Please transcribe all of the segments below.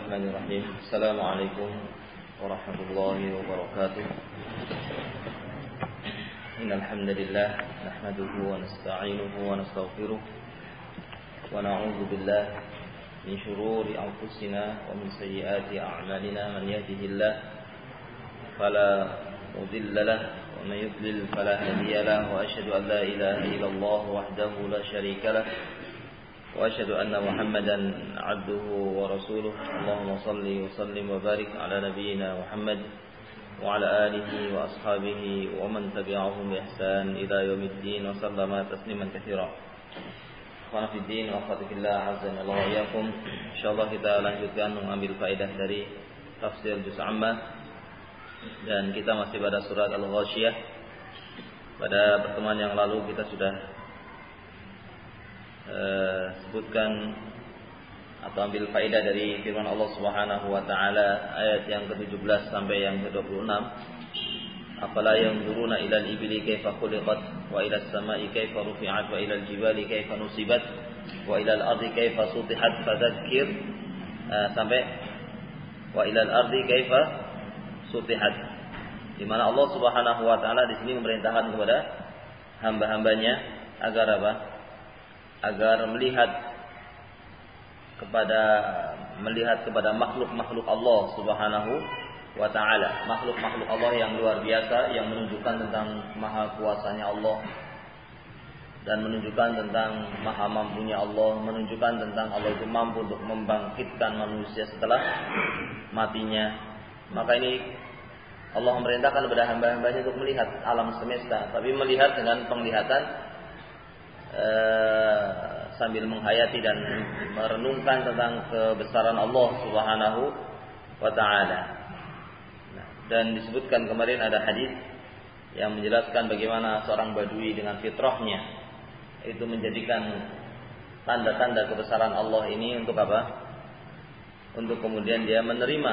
Bismillahirrahmanirrahim. Assalamualaikum warahmatullahi wabarakatuh. Innal hamdalillah nahmaduhu wa nasta'inuhu wa nastaghfiruh wa na'udzu billahi min shururi anfusina wa min sayyiati a'malina. Man yahdihillahu fala mudilla lahu wa man yudlil fala hadiya lahu. Wa asyhadu an la ilaha illallah wahdahu la syarika lahu wa asyhadu anna Muhammadan abduhu wa rasuluh. Allahumma shalli wa sallim wa barik ala nabiyyina Muhammad wa ala alihi wa ashabihi wa man tabi'ahum bi ihsan ila yaumiddin wa sallama tasliman katsira. Wa fi din wa khatifillah azza wa jalla iyyakum. Insyaallah kita lanjutkan mengambil faedah dari tafsir juz amma, dan kita masih pada surat Al-Ghasyiyah. Pada pertemuan yang lalu kita sudah sebutkan atau ambil faedah dari firman Allah Subhanahu wa taala ayat yang ke-17 sampai yang ke-26. Afala yanzuruna ilal ibli kaifa khuliqat wa ilas samai kaifa rufi'at wa ilal jibali kaifa nusibat wa ilal ardi kaifa sutihat fadzakir sampai wa ilal ardi kaifa sutihat, di mana Allah Subhanahu wa taala di sini memerintahkan kepada hamba-hambanya agar apa? Agar melihat kepada makhluk-makhluk Allah Subhanahu wa taala, makhluk-makhluk Allah yang luar biasa, yang menunjukkan tentang maha kuasanya Allah dan menunjukkan tentang maha mampunya Allah, menunjukkan tentang Allah itu mampu untuk membangkitkan manusia setelah matinya. Maka ini Allah memerintahkan kepada hamba-hambanya untuk melihat alam semesta, tapi melihat dengan penglihatan sambil menghayati dan merenungkan tentang kebesaran Allah Subhanahu wa taala. Dan disebutkan kemarin ada hadis yang menjelaskan bagaimana seorang badui dengan fitrahnya itu menjadikan tanda-tanda kebesaran Allah ini untuk apa? Untuk kemudian dia menerima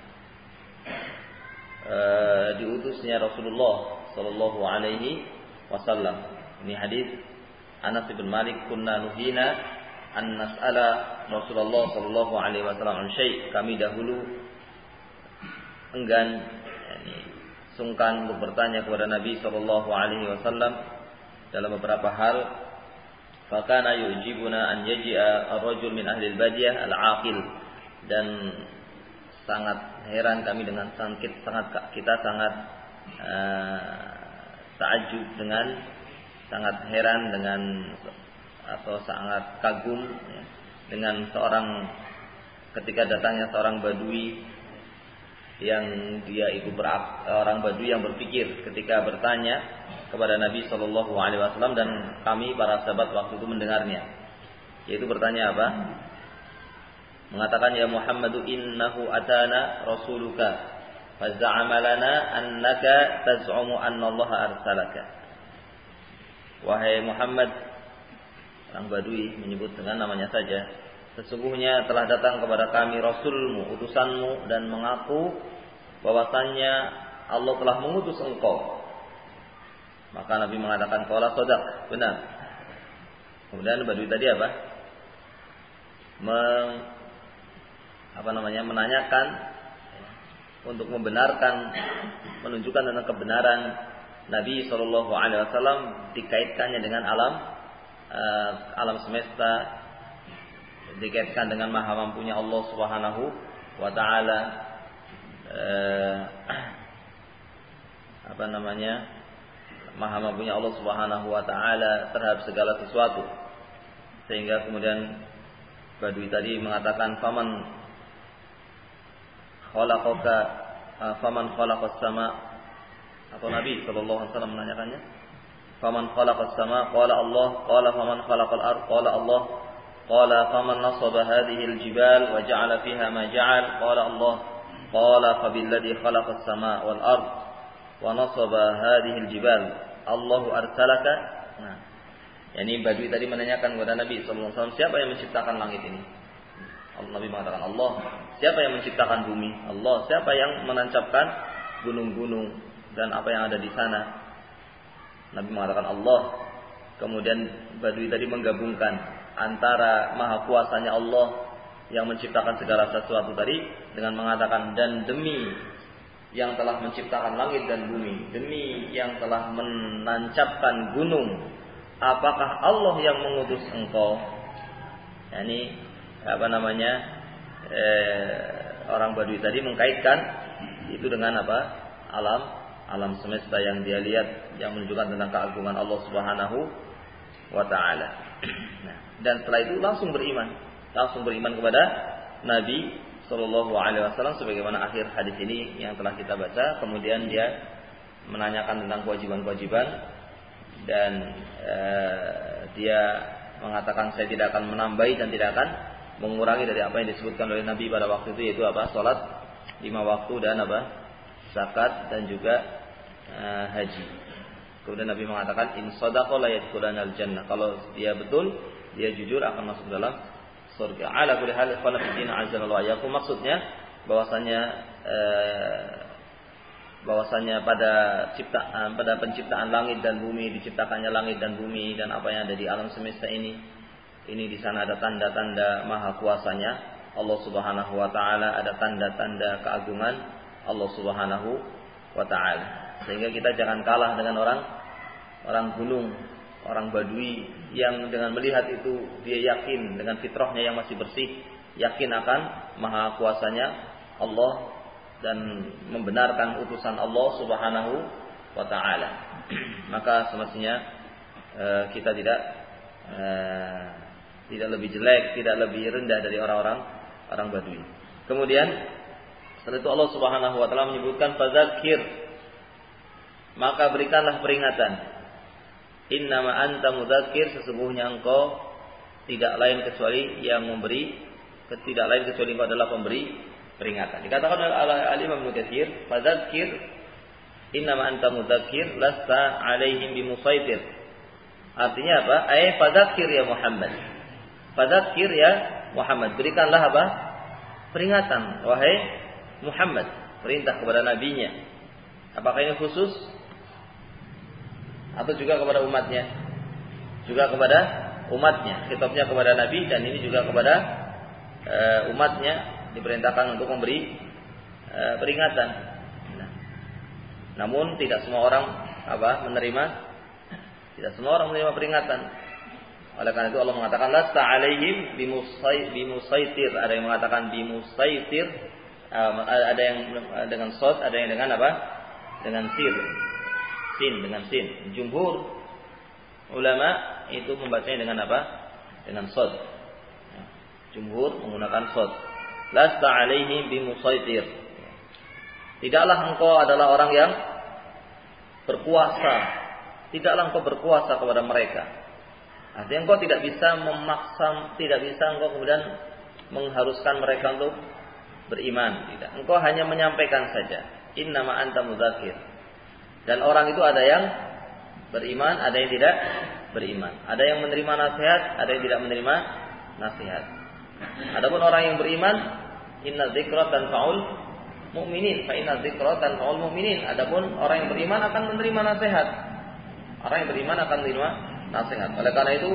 diutusnya Rasulullah sallallahu alaihi wasallam. Ini hadis Anas bin Malik, kunna nuhina an nas'ala Rasulullah sallallahu alaihi wasallam an syai'. Kami dahulu enggan, sungkan untuk bertanya kepada Nabi sallallahu alaihi wasallam dalam beberapa hal. Fakana yujibuna an yaji'a ar-rajul min ahli al-badiyah al-aqil, dan sangat heran kami dengan kita sangat ta'ajjub sangat heran dengan atau sangat kagum dengan ketika datangnya seorang badui yang dia itu orang badui yang berpikir ketika bertanya kepada Nabi sallallahu alaihi wasallam, dan kami para sahabat waktu itu mendengarnya, yaitu bertanya apa? Mengatakan, ya Muhammadu innahu atana rasuluka faz'ama lana annaka taz'umu anna Allah arsalaka. Wahai Muhammad, orang badui menyebut dengan namanya saja, sesungguhnya telah datang kepada kami Rasulmu, utusanmu, dan mengaku bahwasannya Allah telah mengutus engkau. Maka Nabi mengatakan, qala shadaq, benar. Kemudian badui tadi apa? Menanyakan untuk membenarkan, menunjukkan tentang kebenaran Nabi sallallahu alaihi wasallam, dikaitkannya dengan alam semesta, dikaitkan dengan maha mampunya Allah Subhanahu wa taala, maha mampunya Allah Subhanahu wa taala terhadap segala sesuatu. Sehingga kemudian badui tadi mengatakan, faman khalaqas sama, atau Nabi sallallahu alaihi wasallam menanyakannya, faman khalaqas sama, qala Allah, qala faman khalaqal ard, qala Allah, qala faman nasaba hadhihi al-jibal wa ja'ala fiha ma ja'al, qala Allah, qala fabilladhi khalaqas sama wal ard wa nasaba hadhihi al-jibal Allahu arsalaka. Nah, yakni badui tadi menanyakan kepada Nabi sallallahu alaihi wasallam, siapa yang menciptakan langit ini? Nabi mengatakan Allah. Siapa yang menciptakan bumi? Allah. Siapa yang menancapkan gunung-gunung dan apa yang ada di sana? Nabi mengatakan Allah. Kemudian badui tadi menggabungkan antara maha kuasanya Allah yang menciptakan segala sesuatu tadi dengan mengatakan dan demi yang telah menciptakan langit dan bumi, demi yang telah menancapkan gunung, apakah Allah yang mengutus engkau? Yani orang Badui tadi mengkaitkan itu dengan apa? Alam semesta yang dia lihat, yang menunjukkan tentang keagungan Allah Subhanahu wa taala. Nah, dan setelah itu langsung beriman kepada Nabi sallallahu alaihi wasallam sebagaimana akhir hadis ini yang telah kita baca. Kemudian dia menanyakan tentang kewajiban-kewajiban dan dia mengatakan saya tidak akan menambahi dan tidak akan mengurangi dari apa yang disebutkan oleh Nabi pada waktu itu, yaitu apa? Salat 5 waktu dan apa? Zakat dan juga haji. Kemudian Nabi mengatakan in shadaqa la yadkhulunal jannah. Kalau dia betul, dia jujur akan masuk dalam surga. Ala kulli hal ikhwan fillah azza wa jalla. Maksudnya bahwasanya pada penciptaan langit dan bumi, diciptakannya langit dan bumi dan apa yang ada di alam semesta ini di sana ada tanda-tanda maha kuasanya Allah Subhanahu wa taala, ada tanda-tanda keagungan Allah Subhanahu wa taala. Sehingga kita jangan kalah dengan orang gunung, orang Badui yang dengan melihat itu dia yakin dengan fitrahnya yang masih bersih, yakin akan maha kuasanya Allah dan membenarkan utusan Allah Subhanahu wa taala. Maka semestinya kita tidak lebih jelek, tidak lebih rendah dari orang Badui. Kemudian setelah itu Allah Subhanahu wa taala menyebutkan fadzakir, maka berikanlah peringatan. Innama anta mudzakir, sesungguhnya engkau tidak lain kecuali engkau adalah pemberi peringatan. Dikatakan oleh Al-Imam Ibnu Katsir, fadzakir innama anta mudzakir lasta alaihim bimusaitir. Artinya apa? Fadzakir ya Muhammad. Fadzakir ya Muhammad, berikanlah apa? Peringatan wahai Muhammad, perintah kepada nabinya. Apakah ini khusus atau juga kepada umatnya? Juga kepada umatnya. Khitabnya kepada nabi dan ini juga kepada umatnya, diperintahkan untuk memberi peringatan. Namun tidak semua orang menerima peringatan. Oleh karena itu Allah mengatakan lasta alaihim bimusaitir. Ada yang mengatakan bimusaitir, ada yang dengan shad, ada yang dengan apa? Dengan dengan sin. Jumhur ulama itu membacanya dengan apa? Dengan shad. Jumhur menggunakan shad. Lasta alaihim bimusaitir. Tidaklah engkau adalah orang yang berkuasa. Tidaklah engkau berkuasa kepada mereka. Artinya engkau tidak bisa memaksa, tidak bisa engkau kemudian mengharuskan mereka untuk beriman. Tidak. Engkau hanya menyampaikan saja. Innama anta mudzakir. Dan orang itu ada yang beriman, ada yang tidak beriman. Ada yang menerima nasihat, ada yang tidak menerima nasihat. Adapun orang yang beriman, inna dzikra tanfa'ul mu'minin, fa inna dzikra tanfa'ul mu'minin. Adapun orang yang beriman akan menerima nasihat. Orang yang beriman akan menerima nasihat. Oleh karena itu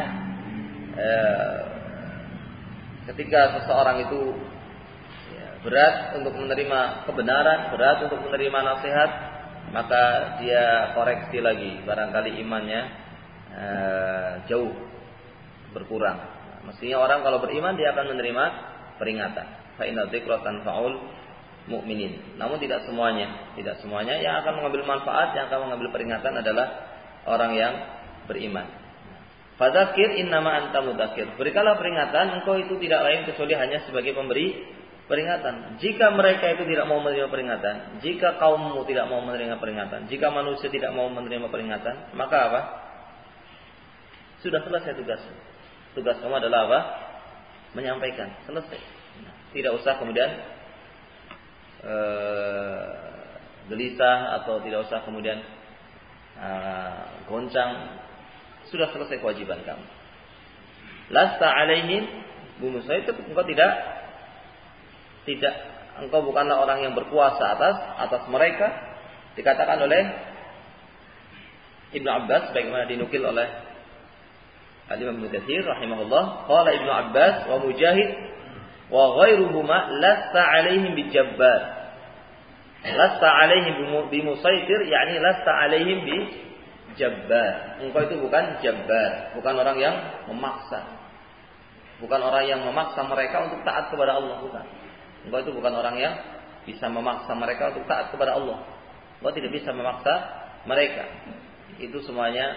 ketika seseorang itu berat untuk menerima kebenaran, berat untuk menerima nasihat, maka dia koreksi lagi, barangkali imannya jauh berkurang. Mestinya orang kalau beriman dia akan menerima peringatan. Fa inna dzikra tanfa'ul mu'minin. Namun tidak semuanya yang akan mengambil manfaat, yang akan mengambil peringatan adalah orang yang beriman. Fadzakir innama anta mudzakir. Berikanlah peringatan, engkau itu tidak lain kecuali hanya sebagai pemberi peringatan. Jika mereka itu tidak mau menerima peringatan, jika kaummu tidak mau menerima peringatan, jika manusia tidak mau menerima peringatan, maka apa? Sudah selesai tugas. Tugas kamu adalah apa? Menyampaikan. Selesai. Tidak usah kemudian gelisah atau tidak usah kemudian goncang. Sudah selesai kewajiban kamu. Lasta alaihim bimusaitir, engkau engkau bukanlah orang yang berkuasa atas mereka. Dikatakan oleh Ibnu Abbas bagaimana dinukil oleh Al-Imam Ibnu Katsir rahimahullah, qala Ibnu Abbas wa Mujahid wa ghairuhuma lasta 'alaihim bijabbar. Lasta 'alaihim bimusaitir, yakni lasta 'alaihim bijabbar. Engkau itu bukan jabbar, bukan orang yang memaksa. Bukan orang yang memaksa mereka untuk taat kepada Allah, bukan. Engkau itu bukan orang yang bisa memaksa mereka untuk taat kepada Allah. Engkau tidak bisa memaksa mereka. Itu semuanya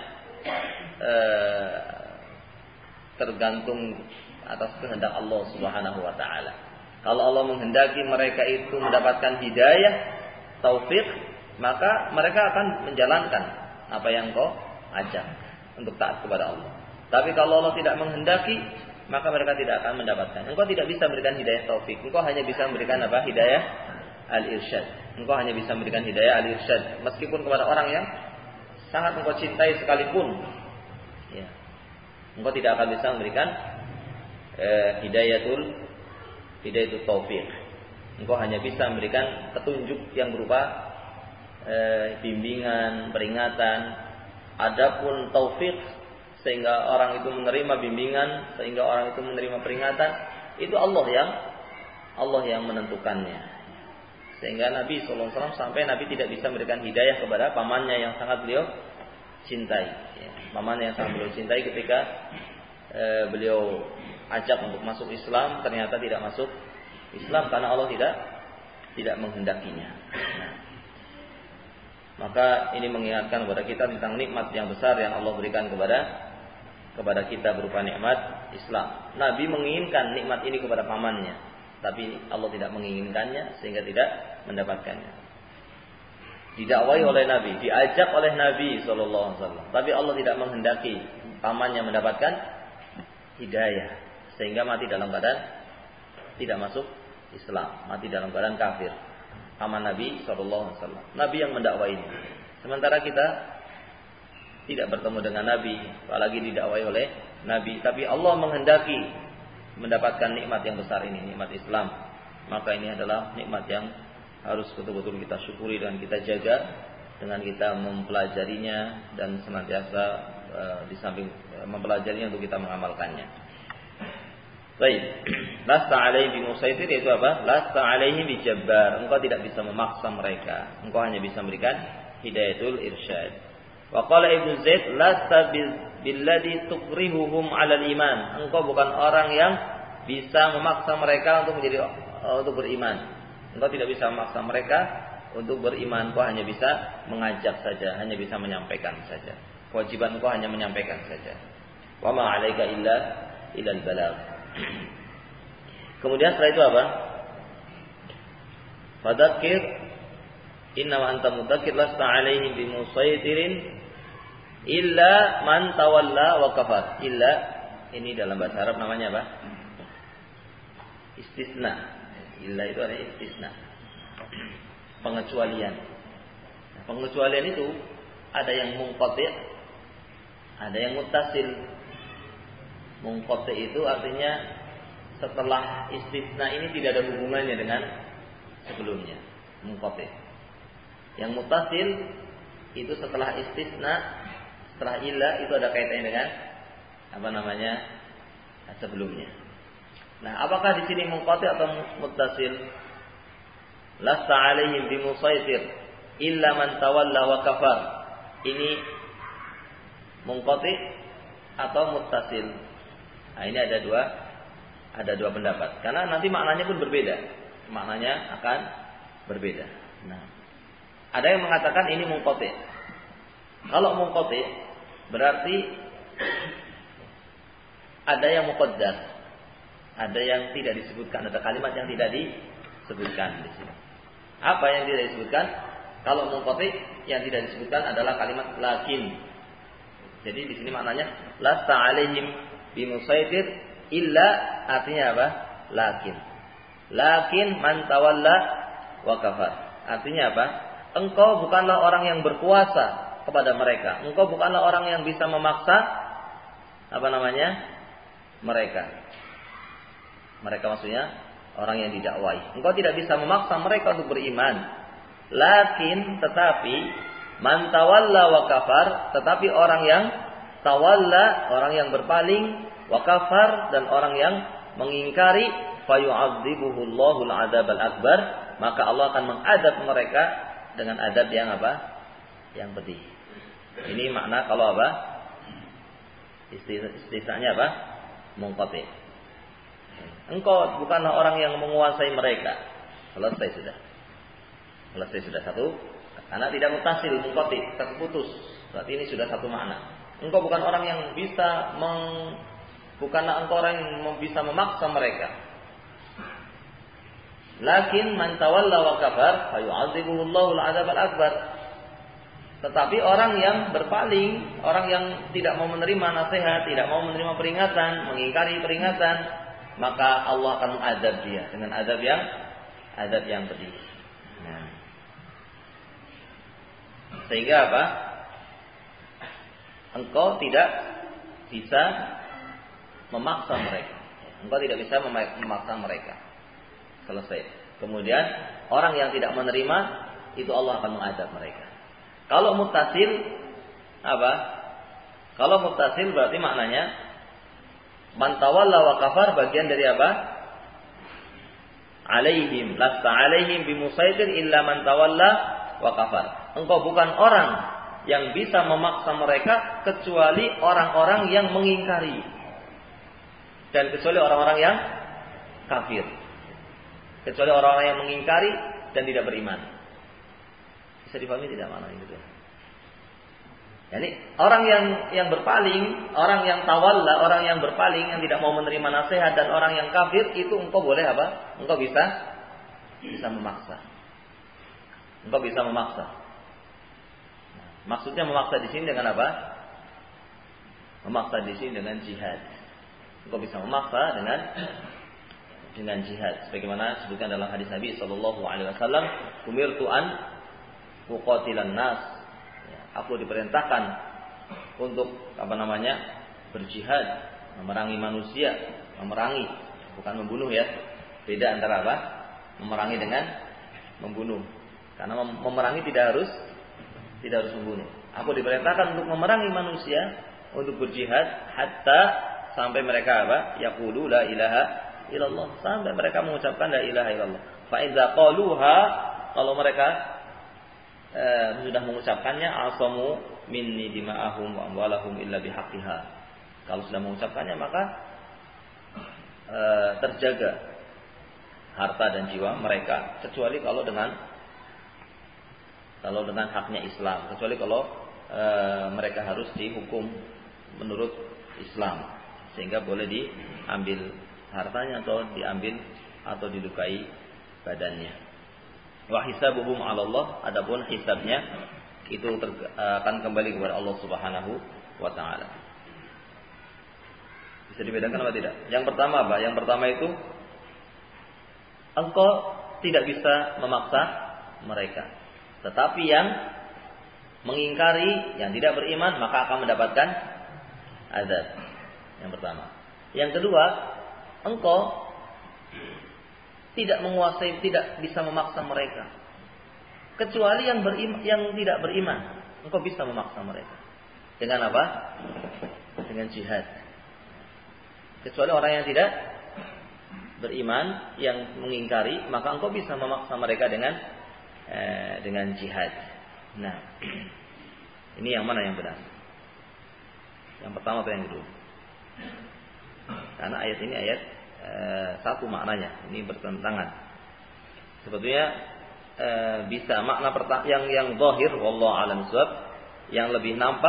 tergantung atas kehendak Allah Subhanahu wa taala. Kalau Allah menghendaki mereka itu mendapatkan hidayah, taufik, maka mereka akan menjalankan apa yang kau ajak untuk taat kepada Allah. Tapi kalau Allah tidak menghendaki, maka mereka tidak akan mendapatkan. Engkau tidak bisa memberikan hidayah taufik. Engkau hanya bisa memberikan apa? Hidayah al-irsyad. Engkau hanya bisa memberikan hidayah al-irsyad, meskipun kepada orang yang sangat engkau cintai sekalipun. Ya. Engkau tidak akan bisa memberikan hidayatul taufik. Engkau hanya bisa memberikan petunjuk yang berupa bimbingan, peringatan. Adapun taufik sehingga orang itu menerima bimbingan, sehingga orang itu menerima peringatan, itu Allah yang menentukannya. Sehingga Nabi SAW sampai Nabi tidak bisa memberikan hidayah kepada pamannya yang sangat beliau cintai. Ya, pamannya yang sangat beliau cintai ketika beliau ajak untuk masuk Islam, ternyata tidak masuk Islam karena Allah tidak menghendakinya. Nah, maka ini mengingatkan kepada kita tentang nikmat yang besar yang Allah berikan kepada kita berupa nikmat Islam. Nabi menginginkan nikmat ini kepada pamannya, tapi Allah tidak menginginkannya sehingga tidak mendapatkannya. Didakwai oleh Nabi, diajak oleh Nabi SAW, tapi Allah tidak menghendaki pamannya mendapatkan hidayah, sehingga mati dalam keadaan tidak masuk Islam, mati dalam keadaan kafir. Paman Nabi SAW, Nabi yang mendakwai ini. Sementara kita tidak bertemu dengan Nabi, apalagi didakwai oleh Nabi, tapi Allah menghendaki mendapatkan nikmat yang besar ini, nikmat Islam. Maka ini adalah nikmat yang harus betul-betul kita syukuri dan kita jaga dengan kita mempelajarinya dan senantiasa di samping mempelajarinya untuk kita mengamalkannya. Baik. Lasta 'alaihim bimusaitir, itu apa? Lasta 'alaihim bijabbar. Engkau tidak bisa memaksa mereka. Engkau hanya bisa memberikan hidayatul irsyad. Wa qala Ibnu Zaid, lasta billadhi tukrihuhum 'alal iman. Engkau bukan orang yang bisa memaksa mereka untuk beriman. Engkau tidak bisa memaksa mereka untuk beriman. Engkau hanya bisa mengajak saja, hanya bisa menyampaikan saja. Kewajiban engkau hanya menyampaikan saja. Wa ma 'alaika illa al-balagh. Kemudian setelah itu apa? Fadzakir innama anta mudzakir lasta 'alaihim bimusaitirin illa man tawalla wa kafar. Illa ini dalam bahasa Arab namanya apa? Istisna. Illa itu ada istisna. Pengecualian. Nah, pengecualian itu ada yang munqati', ada yang muttasil. Munqati' itu artinya setelah istisna ini tidak ada hubungannya dengan sebelumnya. Munqati'. Yang muttasil itu setelah istisna, setelah illa itu ada kaitannya dengan sebelumnya. Nah, apakah di sini munqati' atau muttasil? Lasta 'alaihim bimusaitir illa man tawalla wa kafar. Ini munqati' atau muttasil? Nah, ini ada dua pendapat. Karena nanti maknanya pun berbeda. Maknanya akan berbeda. Nah, ada yang mengatakan ini munqati'. Kalau munqati' berarti ada yang muqaddar, ada yang tidak disebutkan, ada kalimat yang tidak disebutkan di sini. Apa yang tidak disebutkan? Kalau munqati' yang tidak disebutkan adalah kalimat lakin. Jadi di sini maknanya lasta 'alaihim bimusaitir illa artinya apa? Lakin man tawalla wa kafar. Artinya apa? Engkau bukanlah orang yang berkuasa kepada mereka. Engkau bukanlah orang yang bisa memaksa mereka. Mereka maksudnya orang yang didakwai. Engkau tidak bisa memaksa mereka untuk beriman. Lakin tetapi man tawalla wa kafar, tetapi orang yang tawalla, orang yang berpaling, wa kafar, dan orang yang mengingkari, fayu'adzibuhullahul 'adzabal akbar, maka Allah akan mengadab mereka dengan adab yang apa? Yang pedih. Ini makna kalau apa? Istisnanya apa? Munqati'. Engkau bukanlah orang yang menguasai mereka. Selesai sudah satu. Karena tidak mutasil, munqati', terputus. Berarti ini sudah satu makna. Engkau bukan orang yang bisa bukanlah engkau orang yang bisa memaksa mereka. Lakin man tawalla wa kafar fayu'adzibuhullahu al-'adzabal akbar. Tetapi orang yang berpaling, orang yang tidak mau menerima nasihat, tidak mau menerima peringatan, mengingkari peringatan, maka Allah akan mengadab dia dengan adab yang pedih. Nah. Sehingga apa? Engkau tidak bisa memaksa mereka. Engkau tidak bisa memaksa mereka. Selesai. Kemudian orang yang tidak menerima itu Allah akan mengadab mereka. Kalau muttasil apa? Kalau muttasil berarti maknanya man tawalla wa kafar, bagian dari apa? Alaihim lasta alaihim bimusaitir illa man tawalla wa kafar. Engkau bukan orang yang bisa memaksa mereka kecuali orang-orang yang mengingkari dan kecuali orang-orang yang kafir. Kecuali orang-orang yang mengingkari dan tidak beriman. Bisa dipahami tidak makna itu? Jadi orang yang berpaling, orang yang tawalla, orang yang berpaling, yang tidak mau menerima nasihat, dan orang yang kafir, itu engkau boleh apa? Engkau bisa memaksa. Engkau bisa memaksa. Maksudnya memaksa di sini dengan apa? Memaksa di sini dengan jihad. Engkau bisa memaksa dengan jihad. Sebagaimana disebutkan dalam hadis Nabi sallallahu alaihi wasallam, "Umirtu an uqatilan nas." Aku diperintahkan untuk berjihad, memerangi manusia, bukan membunuh ya. Beda antara apa? Memerangi dengan membunuh. Karena memerangi tidak harus membunuh. Aku diperintahkan untuk memerangi manusia, untuk berjihad hatta sampai mereka apa? Yaqulu la ilaha illallah, sampai mereka mengucapkan la ilaha illallah. Fa idza qaluha, kalau mereka sudah mengucapkannya, asamu minni dima'ahum wa amwalahum illa bihaqqiha. Kalau sudah mengucapkannya maka terjaga harta dan jiwa mereka, kecuali kalau dengan haknya Islam, kecuali kalau mereka harus dihukum menurut Islam, sehingga boleh diambil hartanya atau diambil atau dilukai badannya. Wa hisabuhum 'ala Allah, adapun hisabnya itu akan kembali kepada Allah Subhanahu wa taala. Bisa dibedakan apa tidak? Yang pertama apa? Yang pertama itu engkau tidak bisa memaksa mereka. Tetapi yang mengingkari, yang tidak beriman, maka akan mendapatkan azab. Yang pertama. Yang kedua, engkau tidak menguasai, tidak bisa memaksa mereka. Kecuali yang tidak beriman, engkau bisa memaksa mereka. Dengan apa? Dengan jihad. Kecuali orang yang tidak beriman, yang mengingkari, maka engkau bisa memaksa mereka dengan jihad. Nah, ini yang mana yang benar? Yang pertama atau yang kedua? Karena ayat ini satu maknanya, ini bertentangan. Sebetulnya bisa makna yang zahir, wallahu a'lam bishawab, yang lebih nampak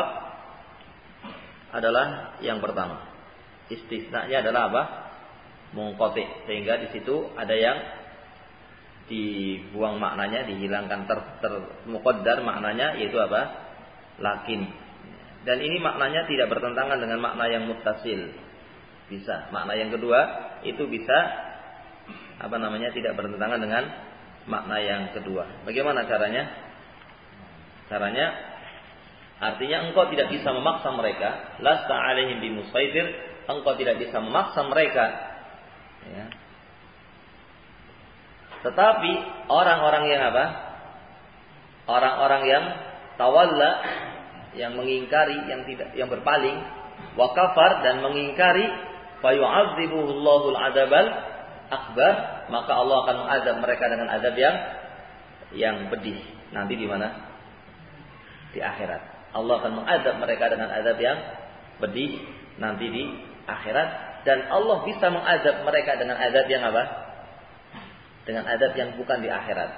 adalah yang pertama. Istisnanya adalah apa? Munqati, sehingga di situ ada yang dibuang maknanya, dihilangkan, muqaddar maknanya, yaitu apa? Lakin. Dan ini maknanya tidak bertentangan dengan makna yang muttasil. Bisa. Makna yang kedua itu bisa tidak bertentangan dengan makna yang kedua. Bagaimana caranya? Caranya artinya engkau tidak bisa memaksa mereka, lasta alaihim bimusaitir, engkau tidak bisa memaksa mereka. Ya. Tetapi orang-orang yang apa? Orang-orang yang tawalla, yang mengingkari, yang berpaling, wa kafar, dan mengingkari, fayu'adzibuhullahu al-'adzabal akbar, maka Allah akan mengazab mereka dengan azab yang pedih. Nanti di mana? Di akhirat. Allah akan mengazab mereka dengan azab yang pedih nanti di akhirat, dan Allah bisa mengazab mereka dengan azab yang apa? Dengan azab yang bukan di akhirat.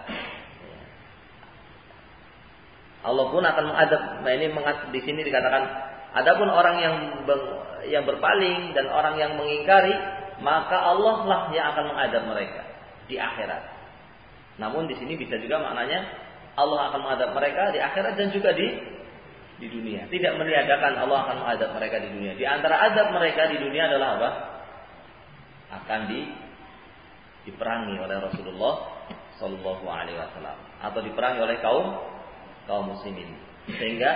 Allah pun akan mengazab. Nah, ini di sini dikatakan, adapun orang yang berpaling dan orang yang mengingkari, maka Allah lah yang akan mengazab mereka di akhirat. Namun di sini bisa juga maknanya Allah akan mengazab mereka di akhirat dan juga di dunia. Tidak meniadakan Allah akan mengazab mereka di dunia. Di antara azab mereka di dunia adalah apa? Akan diperangi oleh Rasulullah Sallallahu Alaihi Wasallam atau diperangi oleh kaum muslimin. Sehingga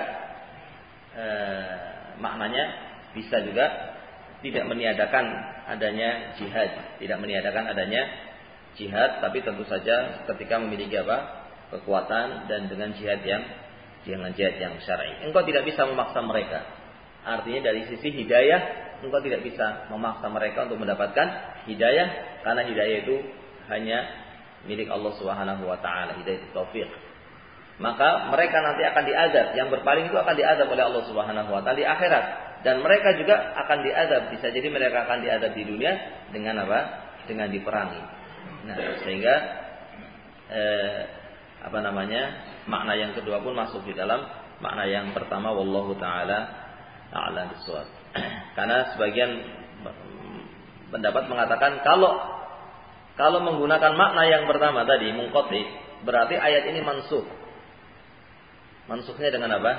maknanya bisa juga tidak meniadakan adanya jihad, tidak meniadakan adanya jihad, tapi tentu saja ketika memiliki apa? Kekuatan dan dengan jihad yang syar'i. Engkau tidak bisa memaksa mereka. Artinya dari sisi hidayah, engkau tidak bisa memaksa mereka untuk mendapatkan hidayah, karena hidayah itu hanya milik Allah Subhanahu wa taala, hidayah taufik. Maka mereka nanti akan diazab, yang berpaling itu akan diazab oleh Allah Subhanahu wa taala di akhirat, dan mereka juga akan diazab. Bisa jadi mereka akan diazab di dunia dengan apa? Dengan diperangi. Nah, sehingga makna yang kedua pun masuk di dalam makna yang pertama, wallahu taala a'lam bissawab. Karena sebagian pendapat mengatakan kalau menggunakan makna yang pertama tadi munqati, berarti ayat ini mansukh. Mansuknya dengan apa?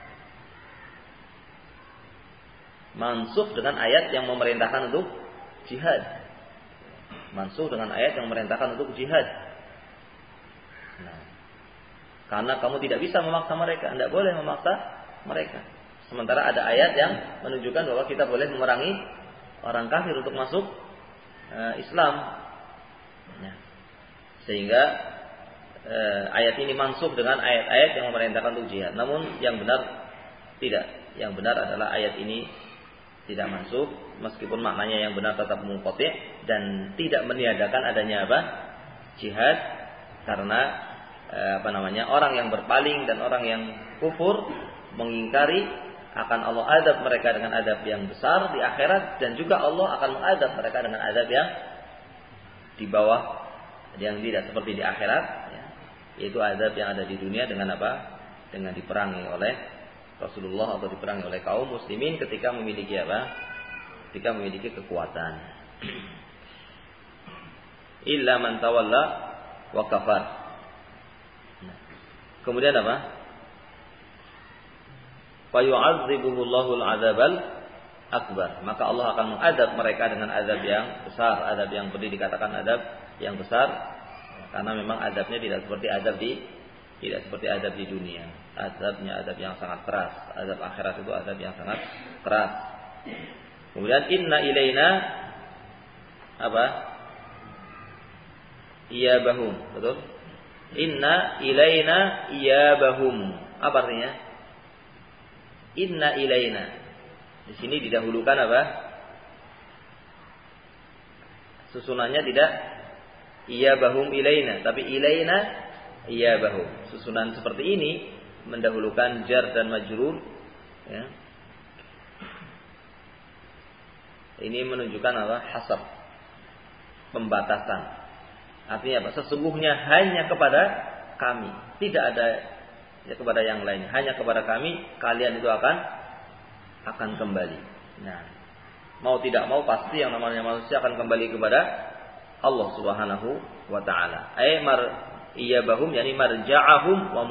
Mansukh dengan ayat yang memerintahkan untuk jihad. Mansukh dengan ayat yang memerintahkan untuk jihad. Nah, karena kamu tidak bisa memaksa mereka, tidak boleh memaksa mereka. Sementara ada ayat yang menunjukkan bahwa kita boleh memerangi orang kafir untuk masuk Islam. Nah, sehingga ayat ini mansukh dengan ayat-ayat yang memerintahkan untuk jihad. Namun yang benar tidak. Yang benar adalah ayat ini tidak mansukh, meskipun maknanya yang benar tetap munqati' dan tidak meniadakan adanya apa? Jihad, karena orang yang berpaling dan orang yang kufur mengingkari akan Allah azab mereka dengan azab yang besar di akhirat, dan juga Allah akan mengazab mereka dengan azab yang di bawah, yang tidak seperti di akhirat, ya, yaitu azab yang ada di dunia dengan apa? Dengan diperangi oleh Rasulullah atau diperangi oleh kaum muslimin ketika memiliki apa? Ketika memiliki kekuatan. Illa man tawalla wa kafar. Kemudian apa? Fa yu'adzibuhu Allahul 'adzabal akbar. Maka Allah akan mengazab mereka dengan azab yang besar, azab yang pedih, dikatakan azab yang besar karena memang azabnya tidak seperti azab di dunia. Azabnya azab yang sangat keras. Azab akhirat itu azab yang sangat keras. Kemudian inna ilaina apa? Iyabahum, betul? Inna ilaina iyabahum. Apa artinya? Inna ilaina. Di sini didahulukan apa? Susunannya tidak iyabahum ilaina, tapi ilaina iyabahum. Susunan seperti ini mendahulukan jar dan majrur, ya. Ini menunjukkan apa? Hasab, pembatasan. Artinya apa? Sesungguhnya hanya kepada kami, tidak ada ya kepada yang lain. Hanya kepada kami kalian itu akan kembali. Nah, mau tidak mau pasti yang namanya manusia akan kembali kepada Allah Subhanahu wa taala. Iyabahum yani marja'ahum wa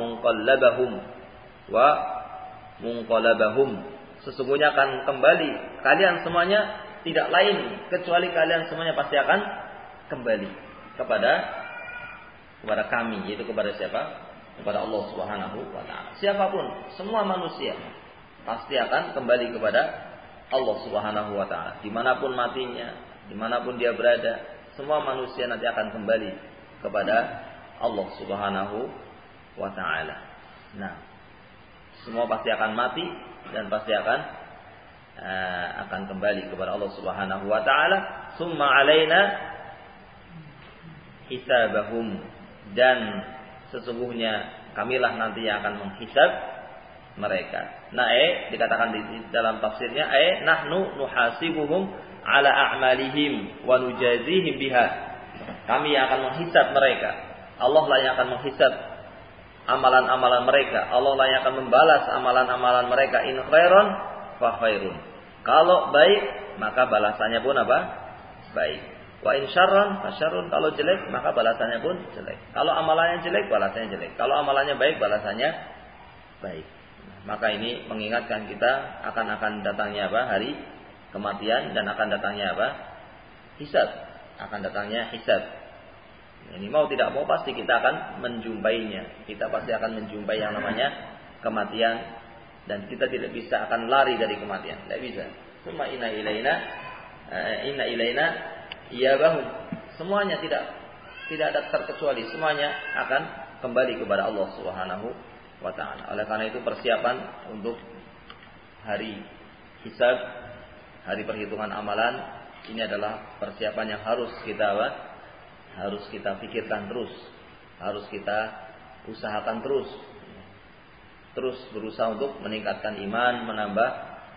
munqalabahum. Sesungguhnya akan kembali kalian semuanya, tidak lain kecuali kalian semuanya pasti akan kembali kepada kami, yaitu kepada siapa? Kepada Allah Subhanahu wa taala. Siapapun, semua manusia pasti akan kembali kepada Allah Subhanahu wa taala. Dimanapun matinya, dimanapun dia berada, semua manusia nanti akan kembali kepada Allah Subhanahu wa taala. Nah, semua pasti akan mati dan pasti akan kembali kepada Allah Subhanahu wa taala. Summa alaina hisabahum, dan sesungguhnya kamilah nanti yang akan menghisab mereka. Nah, dikatakan di dalam tafsirnya, nahnu nuhasibuhum ala a'malihim wa nujazihim biha. Kami yang akan menghisab mereka. Allah lah yang akan menghisab amalan-amalan mereka. Allah lah yang akan membalas amalan-amalan mereka. In khairan fa khairun. Kalau baik, maka balasannya pun apa? Baik. Wa in syarran fa syarrun. Kalau jelek, maka balasannya pun jelek. Kalau amalannya jelek, balasannya jelek. Kalau amalannya baik, balasannya baik. Maka ini mengingatkan kita akan datangnya apa? Hari kematian, dan akan datangnya apa? Hisab. Akan datangnya hisab. Ini mau tidak mau pasti kita akan menjumpainya. Kita pasti akan menjumpai yang namanya kematian, dan kita tidak bisa akan lari dari kematian. Tidak bisa. Summa inna ilaina iyabahum. Semuanya tidak ada terkecuali. Semuanya akan kembali kepada Allah Subhanahu wa ta'ala. Oleh karena itu persiapan untuk hari hisab, hari perhitungan amalan, ini adalah persiapan yang harus kita pikirkan terus, harus kita usahakan terus berusaha untuk meningkatkan iman, menambah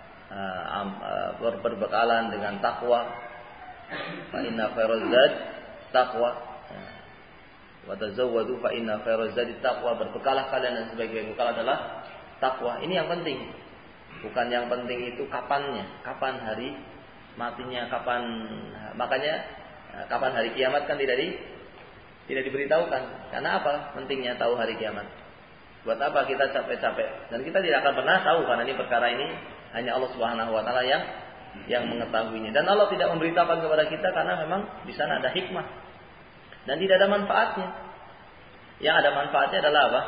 berbekalan dengan takwa. Fa inna khairaz zad taqwa. Wa tazawwadu fa inna khairaz zadi taqwa. Berbekalah kalian, dan sebaik-baik bekal adalah takwa. Ini yang penting. Bukan yang penting itu kapannya, kapan hari matinya, makanya kapan hari kiamat kan tidak diberitahukan. Karena apa? Pentingnya tahu hari kiamat. Buat apa kita capek-capek? Dan kita tidak akan pernah tahu, karena ini perkara ini hanya Allah Subhanahu wa taala yang mengetahuinya. Dan Allah tidak memberitahukan kepada kita karena memang di sana ada hikmah. Dan tidak ada manfaatnya. Yang ada manfaatnya adalah apa?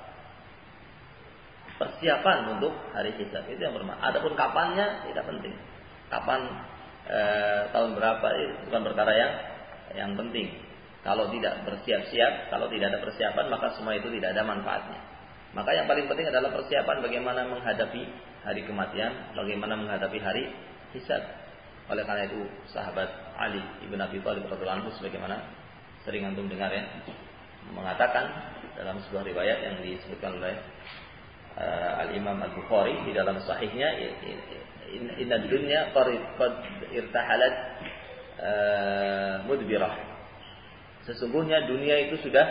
Persiapan untuk hari hisab. Itu yang bermanfaat. Adapun kapannya tidak penting. Kapan tahun berapa itu bukan perkara yang penting. Kalau tidak bersiap-siap, kalau tidak ada persiapan, maka semua itu tidak ada manfaatnya. Maka yang paling penting adalah persiapan bagaimana menghadapi hari kematian, bagaimana menghadapi hari hisab. Oleh karena itu sahabat Ali ibn Abi Thalib radhiyallahu anhu, sebagaimana sering antum dengar ya, mengatakan dalam sebuah riwayat yang disebutkan oleh Al-Imam Al-Bukhari di dalam sahihnya, inna dunya qad irtahalat mudbirah. Sesungguhnya dunia itu sudah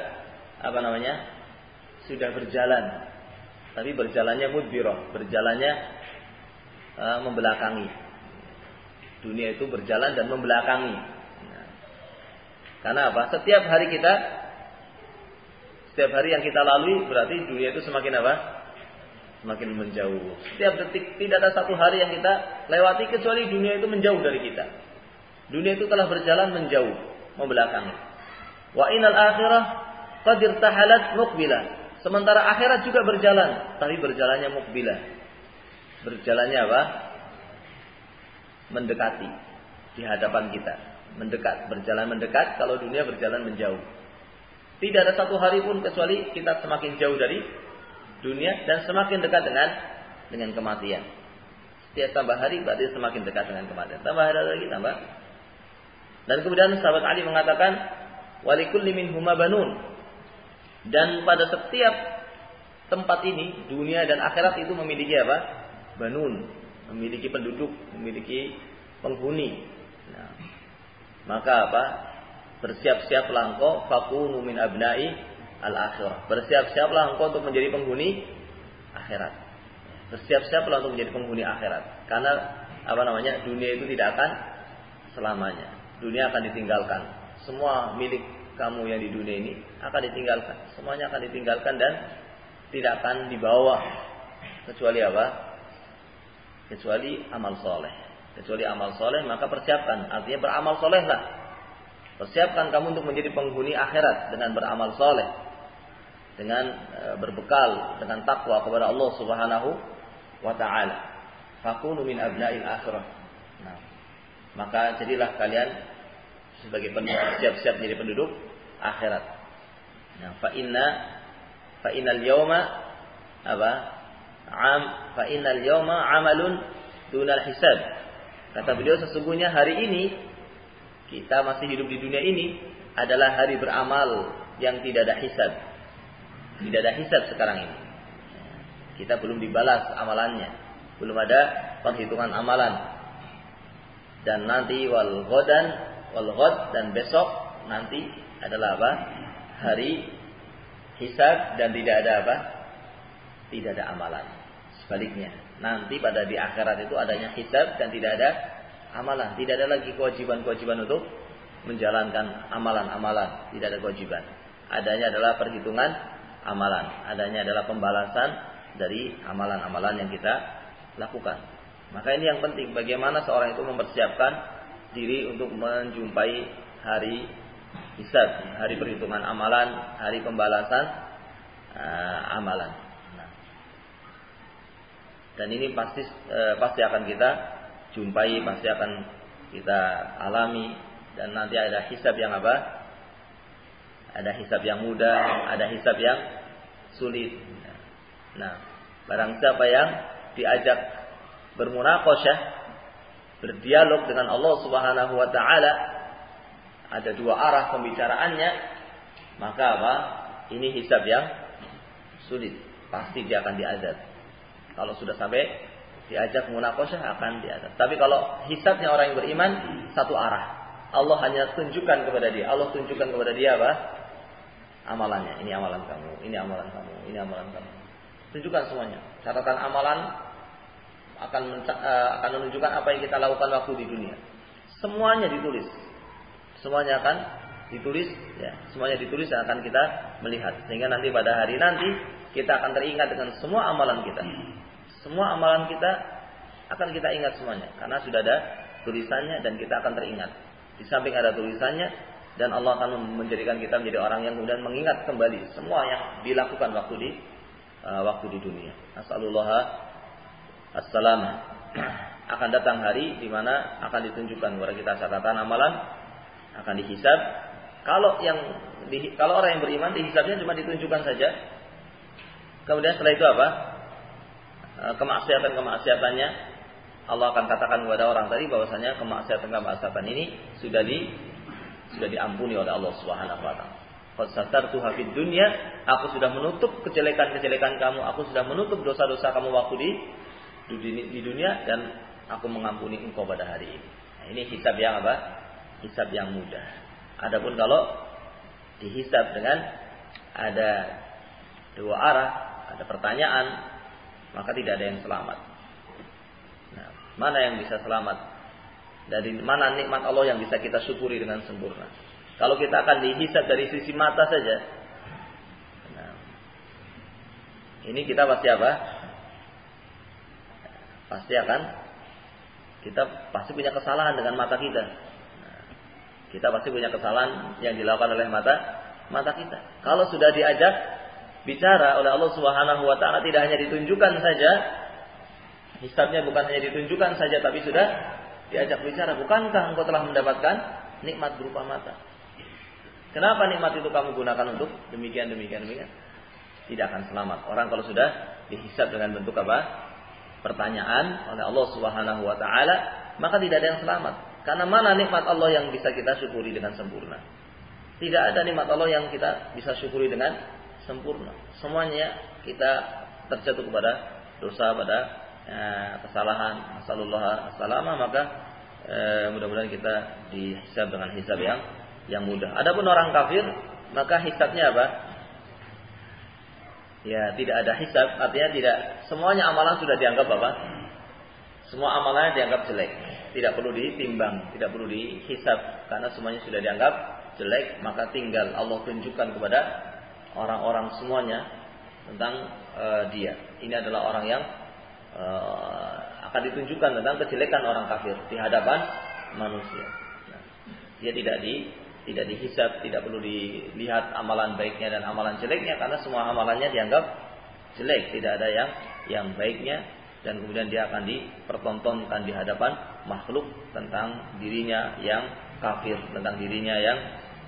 sudah berjalan, tapi berjalannya mudbirah, berjalannya membelakangi. Dunia itu berjalan dan membelakangi. Karena apa? Setiap hari yang kita lalui berarti dunia itu semakin apa? Semakin menjauh. Setiap detik tidak ada satu hari yang kita lewati kecuali dunia itu menjauh dari kita. Dunia itu telah berjalan menjauh, membelakangi. Wa innal akhirah qad irtahalat muqbilah. Sementara akhirat juga berjalan, tapi berjalannya muqbilah. Berjalannya apa? Mendekati di hadapan kita. Mendekat, berjalan mendekat, kalau dunia berjalan menjauh. Tidak ada satu hari pun kecuali kita semakin jauh dari dunia dan semakin dekat dengan kematian. Setiap tambah hari berarti semakin dekat dengan kematian. Tambah hari lagi tambah. Dan kemudian sahabat Ali mengatakan, walikulli minhuma banun. Dan pada setiap tempat ini, dunia dan akhirat itu memiliki apa? Banun, memiliki penduduk, memiliki penghuni. Nah, maka apa? Bersiap-siaplah engkau fakunu min abna'i al-akhirah. Bersiap-siaplah engkau untuk menjadi penghuni akhirat. Bersiap-siaplah untuk menjadi penghuni akhirat. Karena dunia itu tidak akan selamanya. Dunia akan ditinggalkan. Semua milik kamu yang di dunia ini akan ditinggalkan. Semuanya akan ditinggalkan dan tidak akan dibawa kecuali apa? Kecuali amal soleh. Kecuali amal soleh, maka persiapkan. Artinya beramal solehlah. Persiapkan kamu untuk menjadi penghuni akhirat dengan beramal soleh, dengan berbekal dengan takwa kepada Allah Subhanahu wa taala. Fakunu min abna'il akhirah. Nah, maka jadilah kalian sebagai penduduk, siap-siap menjadi penduduk akhirat. Nah, fa innal yawma fa innal yawma amalun dunal hisab. Kata beliau, sesungguhnya hari ini kita masih hidup di dunia ini adalah hari beramal yang tidak ada hisab. Tidak ada hisab sekarang ini. Kita belum dibalas amalannya. Belum ada penghitungan amalan. Dan nanti wal ghad dan besok nanti adalah apa? Hari hisab dan tidak ada apa? Tidak ada amalan. Sebaliknya, nanti pada di akhirat itu adanya hisab dan tidak ada amalan. Tidak ada lagi kewajiban-kewajiban untuk menjalankan amalan-amalan. Tidak ada kewajiban. Adanya adalah perhitungan amalan. Adanya adalah pembalasan dari amalan-amalan yang kita lakukan. Maka ini yang penting. Bagaimana seorang itu mempersiapkan diri untuk menjumpai hari hisab, hari perhitungan amalan, hari pembalasan amalan. Nah. Dan ini pasti akan kita jumpai, pasti akan kita alami. Dan nanti ada hisab yang apa? Ada hisab yang mudah, ada hisab yang sulit. Nah, barang siapa yang diajak bermunaqasyah, berdialog dengan Allah Subhanahu wa taala, ada dua arah pembicaraannya, maka apa? Ini hisab yang sulit. Pasti dia akan diazab. Kalau sudah sampai diajak munaqasyah akan diazab. Tapi kalau hisabnya orang yang beriman, satu arah. Allah hanya tunjukkan kepada dia. Allah tunjukkan kepada dia apa? Amalannya. Ini amalan kamu. Ini amalan kamu. Ini amalan kamu. Tunjukkan semuanya. Catatan amalan akan menunjukkan apa yang kita lakukan waktu di dunia. Semuanya ditulis. Semuanya akan ditulis. Ya, semuanya ditulis dan akan kita melihat. Sehingga nanti pada hari nanti kita akan teringat dengan semua amalan kita. Semua amalan kita akan kita ingat semuanya. Karena sudah ada tulisannya dan kita akan teringat. Di samping ada tulisannya dan Allah akan menjadikan kita menjadi orang yang kemudian mengingat kembali semua yang dilakukan waktu di dunia. Nasallallahu as-salamah. Akan datang hari di mana akan ditunjukkan kepada kita catatan amalan, akan dihisab. Kalau orang yang beriman dihisabnya cuma ditunjukkan saja. Kemudian setelah itu apa? Kemaksiatan-kemaksiatannya Allah akan katakan kepada orang tadi bahwasanya kemaksiatan ini sudah diampuni oleh Allah Subhanahu wa taala. Qad satartuha fid dunya, aku sudah menutup kejelekan-kejelekan kamu, aku sudah menutup dosa-dosa kamu waktu di dunia dan aku mengampuni engkau pada hari ini. Nah, ini hisab yang apa? Hisab yang mudah. Adapun kalau dihisab dengan ada dua arah, ada pertanyaan, maka tidak ada yang selamat. Nah, mana yang bisa selamat? Dari mana nikmat Allah yang bisa kita syukuri dengan sempurna? Kalau kita akan dihisab dari sisi mata saja, nah, ini kita pasti apa? Kita pasti punya kesalahan dengan mata kita. Nah, kita pasti punya kesalahan yang dilakukan oleh mata kita. Kalau sudah diajak bicara oleh Allah Subhanahu wa taala, tidak hanya ditunjukkan saja, hisabnya bukan hanya ditunjukkan saja, tapi sudah diajak bicara. Bukankah engkau telah mendapatkan nikmat berupa mata? Kenapa nikmat itu kamu gunakan untuk demikian? Tidak akan selamat. Orang kalau sudah dihisab dengan bentuk apa? Pertanyaan oleh Allah Subhanahu wa taala, maka tidak ada yang selamat. Karena mana nikmat Allah yang bisa kita syukuri dengan sempurna? Tidak ada nikmat Allah yang kita bisa syukuri dengan sempurna. Semuanya kita terjatuh kepada dosa, pada kesalahan. Nasallallahu as-salamah. Maka mudah-mudahan kita dihisab dengan hisab yang mudah. Adapun orang kafir, maka hisabnya apa? Ya, tidak ada hisab, artinya tidak, semuanya amalan sudah dianggap apa? Semua amalannya dianggap jelek. Tidak perlu ditimbang, tidak perlu dihisab, karena semuanya sudah dianggap jelek. Maka tinggal Allah tunjukkan kepada orang-orang semuanya tentang dia. Ini adalah orang yang akan ditunjukkan tentang kejelekan orang kafir di hadapan manusia. Nah, dia tidak dihisab, tidak perlu dilihat amalan baiknya dan amalan jeleknya, karena semua amalannya dianggap jelek, tidak ada yang baiknya, dan kemudian dia akan dipertontonkan di hadapan makhluk tentang dirinya yang kafir, tentang dirinya yang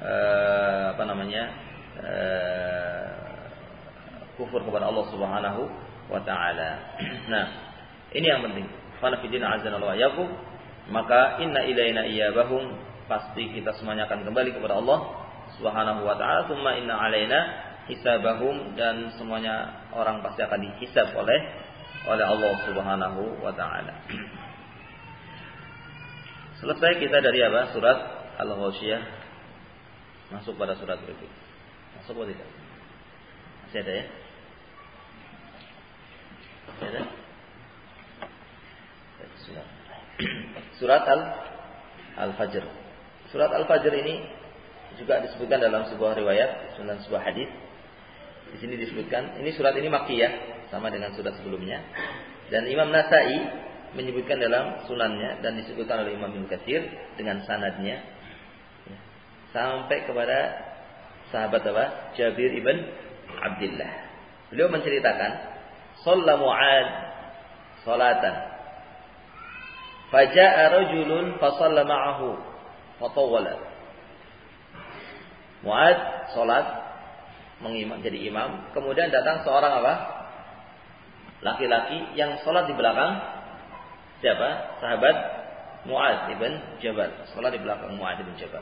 kufur kepada Allah Subhanahu wa taala. Nah, ini yang penting. Fa nafidina azanallahu yakum, maka inna ilaina iyabahum, pasti kita semuanya akan kembali kepada Allah Subhanahu wa taala, tsumma inna alaina hisabahum, dan semuanya orang pasti akan dihisab oleh Allah Subhanahu wa taala. Selesai kita dari apa? Surat Al-Ghasyiyah. Masuk pada surat berikut. Masuk atau tidak? Masih ada ya? Masih ada? Surat Al-Fajr. Surat Al-Fajr ini juga disebutkan dalam sebuah riwayat, dalam sebuah hadis. Di sini disebutkan, ini surat ini Makkiyah, sama dengan surat sebelumnya. Dan Imam Nasa'i menyebutkan dalam sunannya, dan disebutkan oleh Imam Ibnu Katsir dengan sanadnya sampai kepada sahabat apa? Jabir ibn Abdullah. Beliau menceritakan, "Shalla Mu'adz salatan. Faja'a rajulun fa shalla ma'ahu fa tawwala." Mu'adz salat jadi imam, kemudian datang seorang apa? Laki-laki yang salat di belakang siapa? Sahabat Mu'adz ibn Jabal. Salat di belakang Mu'adz ibn Jabal.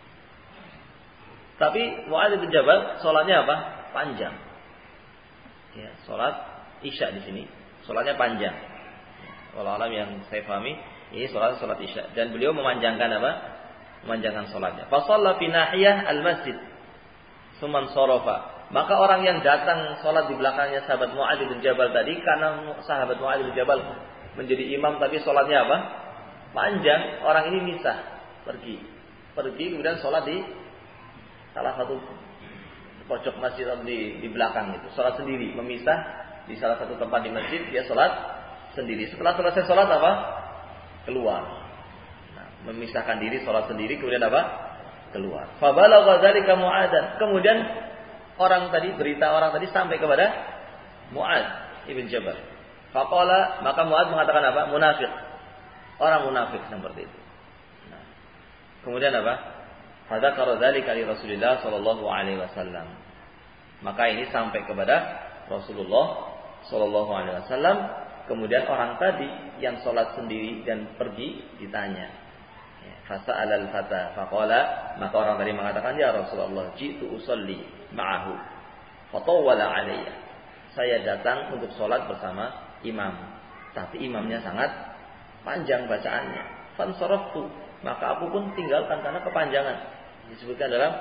Tapi Mu'adz ibn Jabal salatnya apa? Panjang. Ya, salat Isya di sini. Salatnya panjang. Wallahu alam, yang saya pahami ini salat Isya, dan beliau memanjangkan apa? Memanjangkan salatnya. Fa shalla fi nahiyah al-masjid. Tsumma sarafa. Maka orang yang datang salat di belakangnya sahabat Mu'adz bin Jabal tadi, karena sahabat Mu'adz bin Jabal menjadi imam tapi salatnya apa? Panjang, orang ini misah, pergi kemudian salat di salah satu pojok masjid atau di belakang itu, salat sendiri, memisah di salah satu tempat di masjid, dia salat sendiri. Setelah selesai salat apa? Keluar. Nah, memisahkan diri, salat sendiri, kemudian apa? Keluar. Fa balagha dzalika Mu'adz. Kemudian berita orang tadi sampai kepada Mu'adz ibn Jabal. Faqala, maka Mu'adz mengatakan apa? Munafik. Orang munafik seperti itu. Nah, kemudian apa? Fadzakara dzalika li Rasulillah sallallahu alaihi wasallam. Maka ini sampai kepada Rasulullah sallallahu alaihi wasallam. Kemudian orang tadi yang salat sendiri dan pergi ditanya. Fasa'ala al-fata faqala, maka orang tadi mengatakan, "Ya Rasulullah, jitu usolli ma'ahu fatawwala alayya." Saya datang untuk salat bersama imam, tapi imamnya sangat panjang bacaannya. Fansaraftu, maka aku pun tinggalkan karena kepanjangan. Disebutkan dalam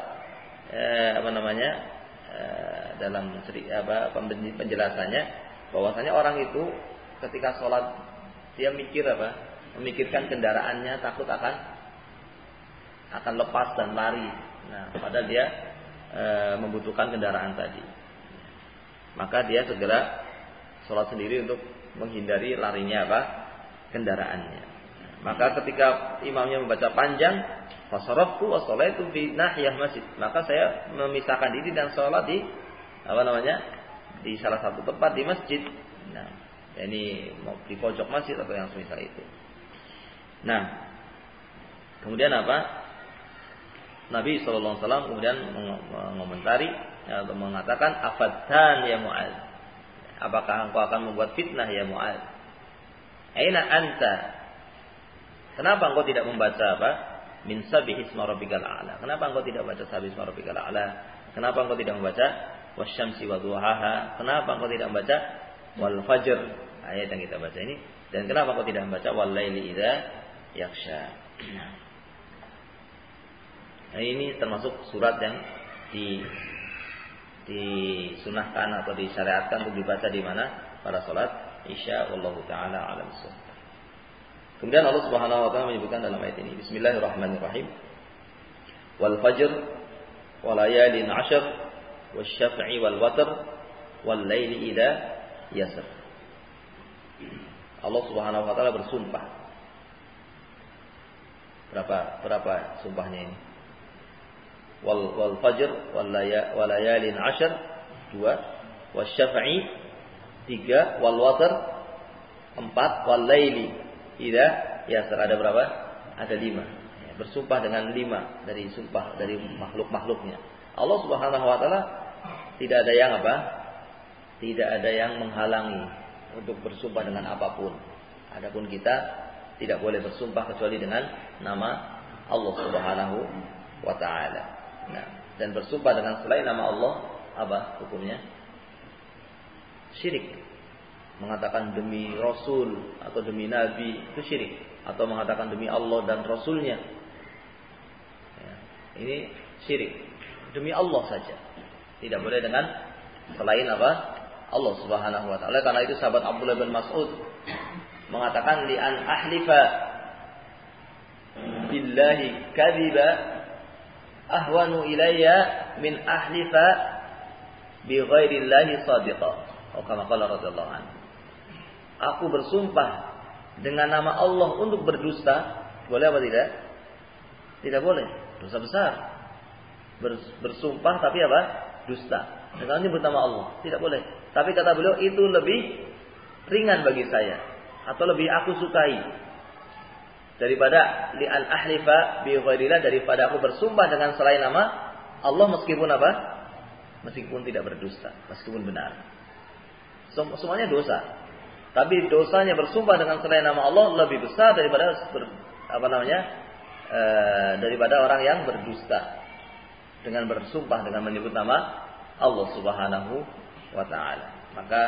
dalam penjelasannya bahwasanya orang itu ketika salat dia memikirkan kendaraannya, takut akan lepas dan lari. Nah, padahal dia membutuhkan kendaraan tadi. Maka dia segera sholat sendiri untuk menghindari larinya kendaraannya. Maka ketika imamnya membaca panjang, fasaraftu wa sholaitu fi nahiyah masjid. Maka saya memisahkan diri dan sholat di di salah satu tempat di masjid. Nah, ini di pojok masjid atau yang semisal itu. Nah, kemudian apa? Nabi SAW kemudian mengomentari atau mengatakan, "Afattan ya Mu'adz, apakah engkau akan membuat fitnah ya Mu'adz? Aina anta? Kenapa engkau tidak membaca apa? Min sabbihisma rabbikal a'la. Kenapa engkau tidak membaca sabbihisma rabbikal a'la? Kenapa engkau tidak membaca wasyamsi wadhuhaha? Kenapa engkau tidak membaca wal fajr, ayat yang kita baca ini? Dan kenapa engkau tidak membaca wal laili idza yaghsha?" Nah, ini termasuk surat yang disunahkan atau disyariatkan untuk dibaca di mana? Pada salat Isya, wallahu taala a'lam. Kemudian Allah Subhanahu wa taala menyebutkan dalam ayat ini, Bismillahirrahmanirrahim. Wal fajr wa layalin 'ashr wasyaf'i wal watr wal laili idza yasr. Allah Subhanahu wa taala bersumpah. Berapa sumpahnya ini? Wal fajr wal layalin 'ashr 2, wasyaf'i 3, wal watr 4, wal laili idza yasr. Ada berapa? Ada 5. Bersumpah dengan 5 dari sumpah dari makhluk-makhluknya. Allah Subhanahu wa taala tidak ada yang Tidak ada yang menghalangi untuk bersumpah dengan apapun. Adapun kita tidak boleh bersumpah kecuali dengan nama Allah Subhanahu wa taala. Nah, dan bersumpah dengan selain nama Allah, apa hukumnya? Syirik. Mengatakan demi Rasul atau demi Nabi itu syirik, atau mengatakan demi Allah dan Rasulnya, ya, ini syirik. Demi Allah saja, tidak boleh dengan selain apa? Allah Subhanahu wa taala. Karena itu sahabat Abdullah bin Mas'ud mengatakan li an ahlifa billahi kadhiba ahwanu ilayya min ahlifa bi ghairillahi sadiqa. Oh, kama qala radhiyallahu anhu. Aku bersumpah dengan nama Allah untuk berdusta, boleh apa tidak? Tidak boleh, dosa besar. Bersumpah tapi apa? Dusta. Dengan menyebut nama Allah, tidak boleh. Tapi kata beliau itu lebih ringan bagi saya, atau lebih aku sukai daripada li'an ahlifa bi ghairillah, daripada aku bersumpah dengan selain nama Allah meskipun apa? Meskipun tidak berdusta, meskipun benar. Semuanya dosa. Tapi dosanya bersumpah dengan selain nama Allah lebih besar daripada daripada orang yang berdusta dengan bersumpah dengan menyebut nama Allah Subhanahu wa taala. Maka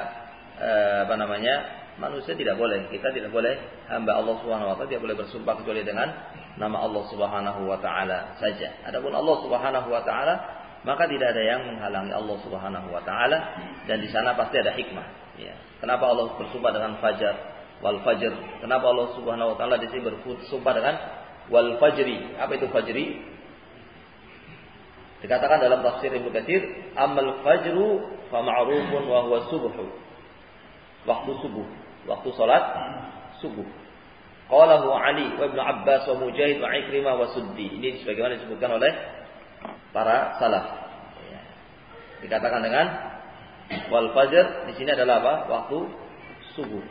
manusia tidak boleh, kita tidak boleh, hamba Allah Subhanahu wa taala tidak boleh bersumpah kecuali dengan nama Allah Subhanahu wa taala saja. Adapun Allah Subhanahu wa taala, maka tidak ada yang menghalangi Allah Subhanahu wa taala, dan di sana pasti ada hikmah. Ya. Kenapa Allah bersumpah dengan fajar, wal fajr? Kenapa Allah Subhanahu wa taala di sini bersumpah dengan wal fajri? Apa itu fajri? Dikatakan dalam tafsir Ibnu Katsir, amal fajru fa ma'rufun wa huwa subuh. Waktu subuh, waktu salat subuh. Qalahu Ali wa Ibnu Abbas wa Mujahid wa Ikrimah wa Suddi. Ini sebagaimana disebutkan oleh para salaf. Ya. Dikatakan dengan wal fajr di sini adalah apa? Waktu subuh.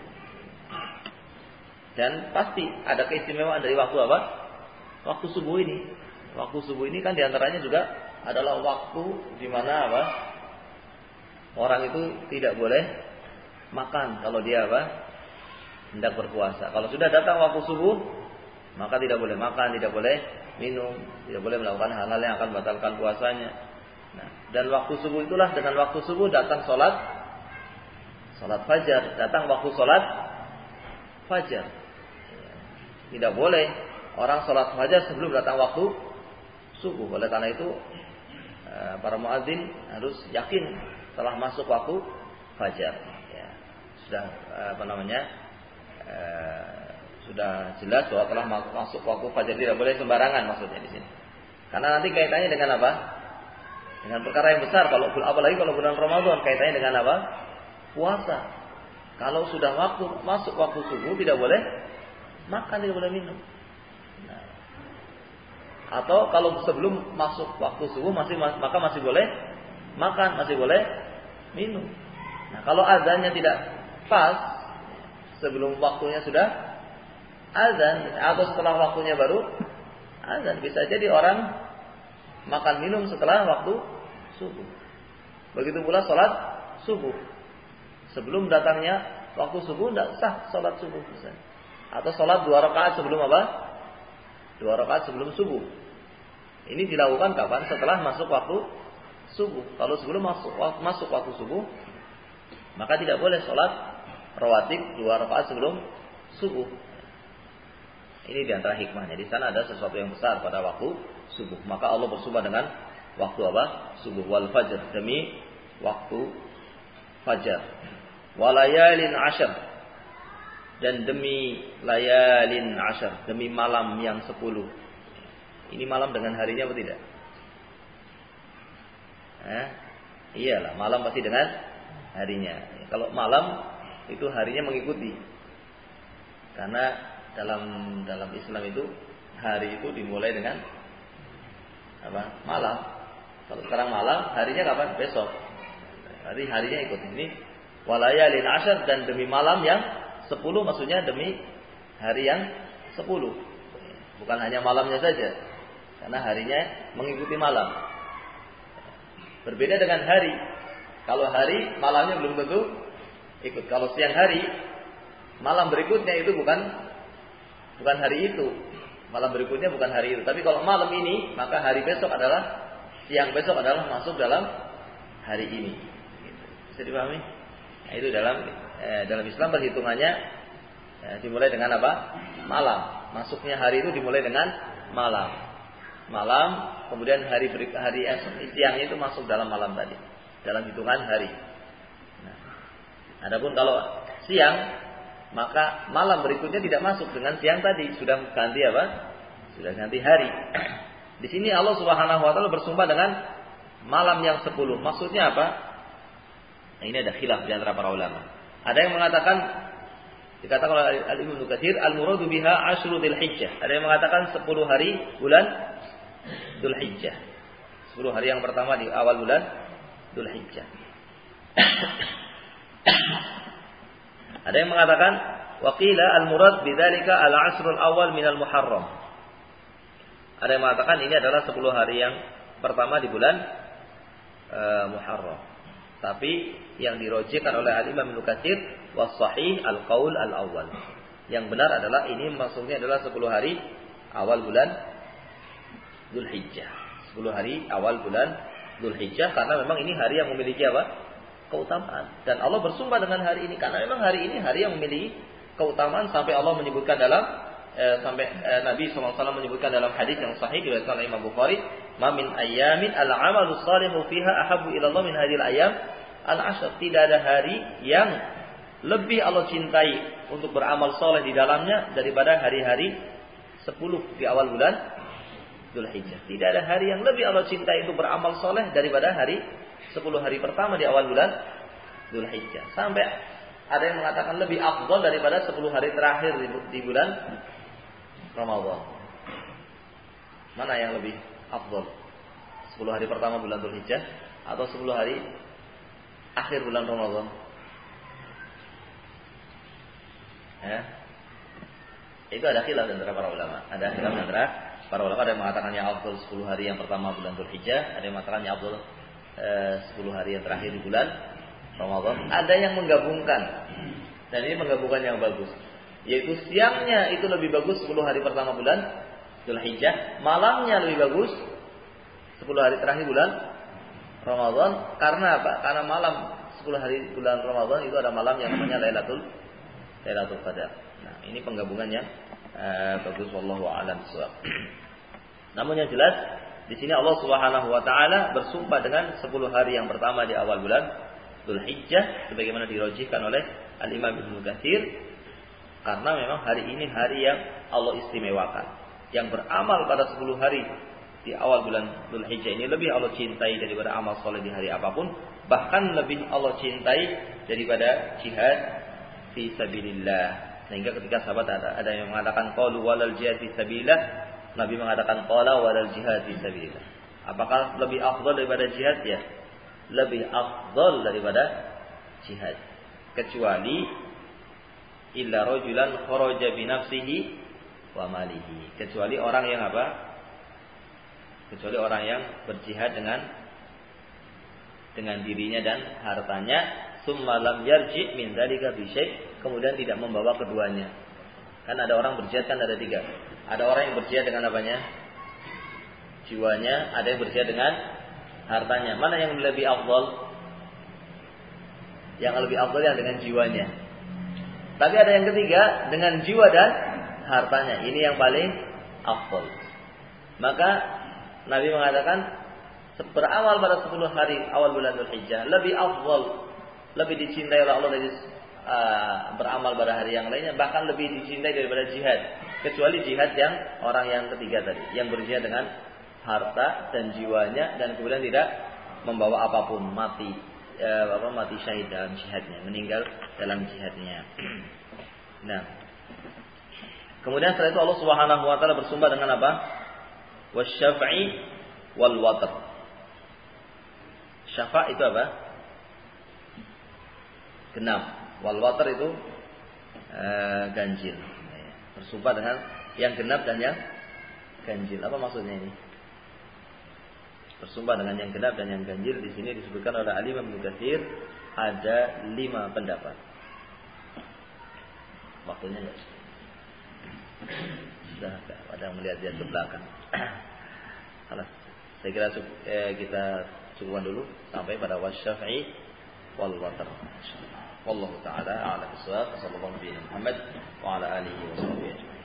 Dan pasti ada keistimewaan dari waktu apa? Waktu subuh ini. Waktu subuh ini kan diantaranya juga adalah waktu di mana apa? Orang itu tidak boleh makan kalau dia apa? Hendak berpuasa. Kalau sudah datang waktu subuh, maka tidak boleh makan, tidak boleh minum, tidak boleh melakukan hal-hal yang akan membatalkan puasanya. Nah, dan waktu subuh itulah, dengan waktu subuh datang salat fajar, datang waktu salat fajar. Tidak boleh orang salat fajar sebelum datang waktu subuh. Oleh karena itu para muadzin harus yakin telah masuk waktu fajar. Ya, sudah sudah jelas bahwa telah masuk waktu fajar, tidak boleh sembarangan maksudnya di sini. Karena nanti kaitannya dengan apa? Dengan perkara yang besar, apalagi kalau bulan Ramadan, kaitannya dengan apa? Puasa. Kalau sudah masuk waktu subuh, tidak boleh makan, tidak boleh minum. Nah, atau kalau sebelum masuk waktu subuh maka masih boleh makan, masih boleh minum. Nah, kalau azannya tidak pas, sebelum waktunya sudah azan atau setelah waktunya baru azan, bisa jadi orang makan minum setelah waktu subuh. Begitu pula salat subuh. Sebelum datangnya waktu subuh tidak sah salat subuh. Atau salat 2 rakaat sebelum apa? 2 rakaat sebelum subuh. Ini dilakukan kapan? Setelah masuk waktu subuh. Kalau sebelum masuk waktu subuh, maka tidak boleh salat rawatib 2 rakaat sebelum subuh. Ini di antara hikmahnya. Di sana ada sesuatu yang besar pada waktu subuh. Maka Allah bersumpah dengan waktu apa? Subuh. Wal fajr, demi waktu fajar. Walayalin ashar, dan demi layalin ashar, demi malam yang 10. Ini malam dengan harinya apa tidak? Iyalah, malam pasti dengan harinya. Kalau malam itu harinya mengikuti. Karena dalam Islam itu hari itu dimulai dengan apa? Malam. Kalau sekarang malam, harinya kapan? Besok. Harinya ikut. Ini walayalin ashar, dan demi malam yang 10, maksudnya demi hari yang 10. Bukan hanya malamnya saja, karena harinya mengikuti malam. Berbeda dengan hari. Kalau hari, malamnya belum tentu ikut. Kalau siang hari, malam berikutnya itu bukan hari itu. Malam berikutnya bukan hari itu. Tapi kalau malam ini, maka hari besok adalah siang besok adalah masuk dalam hari ini. Gitu. Bisa dipahami? Nah, itu dalam Islam perhitungannya dimulai dengan apa? Malam. Masuknya hari itu dimulai dengan malam. Malam, kemudian hari siangnya itu masuk dalam malam tadi. Dalam hitungan hari. Nah, adapun kalau siang, maka malam berikutnya tidak masuk dengan siang tadi, sudah ganti apa? Sudah ganti hari. Di sini Allah Subhanahu wa taala bersumpah dengan malam yang 10. Maksudnya apa? Nah, ini ada khilaf di antara para ulama. Ada yang mengatakan, dikatakan oleh Al-Imam Ibnu Katsir, al-muradu biha asyru Dzulhijjah. Ada yang mengatakan 10 hari bulan Dzulhijjah. 10 hari yang pertama di awal bulan Dzulhijjah. Ada yang mengatakan waqila al-murad bidzalika al-asrul awal minal Muharram. Ada yang mengatakan ini adalah 10 hari yang pertama di bulan Muharram. Tapi yang dirojihkan oleh Al-Imam Ibnu Katsir was sahih al-qaul al-awwal. Yang benar adalah ini maksudnya adalah 10 hari awal bulan Dzulhijjah. 10 hari awal bulan Dzulhijjah karena memang ini hari yang memiliki apa? Keutamaan. Dan Allah bersumpah dengan hari ini karena memang hari ini hari yang memiliki keutamaan sampai Allah menyebutkan Nabi SAW menyebutkan dalam hadis yang sahih diriwayatkan oleh Imam Bukhari, "Ma min ayyamin al-'amalu shalihu fiha ahabbu ila Allah min hadhil ayyam al-'ashr." Tidak ada hari yang lebih Allah cintai untuk beramal soleh di dalamnya daripada hari-hari 10 di awal bulan Dzulhijjah. Tidak ada hari yang lebih Allah cintai untuk beramal soleh daripada hari 10 hari pertama di awal bulan Dzulhijjah. Sampai ada yang mengatakan lebih afdal daripada 10 hari terakhir di bulan Ramadan. Mana yang lebih afdal? 10 hari pertama bulan Dzulhijjah atau 10 hari akhir bulan Ramadan? Ya. Itu ada khilaf antara para ulama. Ada khilaf antara para ulama. Ada yang mengatakan yang afdal 10 hari yang pertama bulan Dzulhijjah, ada yang mengatakan yang afdal 10 hari yang terakhir di bulan Ramadan. Ada yang menggabungkan. Dan ini menggabungkan yang bagus. Yaitu siangnya itu lebih bagus 10 hari pertama bulan Dzulhijjah, malamnya lebih bagus 10 hari terakhir bulan Ramadan. Karena apa? Karena malam 10 hari bulan Ramadan itu ada malam yang namanya Lailatul Qadar. Nah, ini penggabungan yang bagus, wallahu a'lam bishawab. Namun yang jelas di sini Allah Subhanahu wa taala bersumpah dengan 10 hari yang pertama di awal bulan Dzulhijjah sebagaimana dirojihkan oleh Al-Imam Ibnu Katsir karena memang hari ini hari yang Allah istimewakan. Yang beramal pada 10 hari di awal bulan Dzulhijjah ini lebih Allah cintai daripada amal soleh di hari apapun, bahkan lebih Allah cintai daripada jihad fi sabilillah. Sehingga ketika sahabat ada yang mengatakan qalu walal jihad fi sabilillah, Nabi mengatakan qala walal jihad fi sabilillah. Apakah lebih afdal daripada jihad? Ya, lebih afdal daripada jihad. Kecuali illa rajulan kharaja bi nafsihi wa malihi. Kecuali orang yang apa? Kecuali orang yang berjihad dengan dirinya dan hartanya, summa lam yarji min dzalika bi syai', kemudian tidak membawa keduanya. Kan ada orang berjihad kan ada 3. Ada orang yang berjihad dengan apanya? Jiwanya, ada yang berjihad dengan hartanya. Mana yang lebih afdal? Yang lebih afdal yang dengan jiwanya. Tapi ada yang ketiga dengan jiwa dan hartanya. Ini yang paling afdal. Maka Nabi mengatakan beramal pada 10 hari awal bulan Dzulhijjah lebih afdal, lebih dicintai oleh Allah dari beramal pada hari yang lainnya, bahkan lebih dicintai daripada jihad. Kecuali jihad yang orang yang ketiga tadi, yang berjihad dengan harta dan jiwanya dan kemudian tidak membawa apapun, mati syahid dalam jihadnya, meninggal dalam jihadnya. Nah, kemudian setelah itu Allah Subhanahu wa taala bersumpah dengan apa? Wasyaf'i wal watr. Syafa' itu apa? Genap. Wal watr itu ganjil. Bersumpah dengan yang genap dan yang ganjil. Apa maksudnya ini? Bersumpah dengan yang genap dan yang ganjil di sini disebutkan oleh Al-Imam Ibnu Katsir ada 5 pendapat. Waktunya enggak? Sudah ada melihat dia ke belakang. Salah. Saya kira kita cukupkan dulu sampai pada wasyafi'i wal watar. Wallahu taala a'lam bissawab. Sallallahu alaihi Muhammad wa ala alihi wa sahbihi.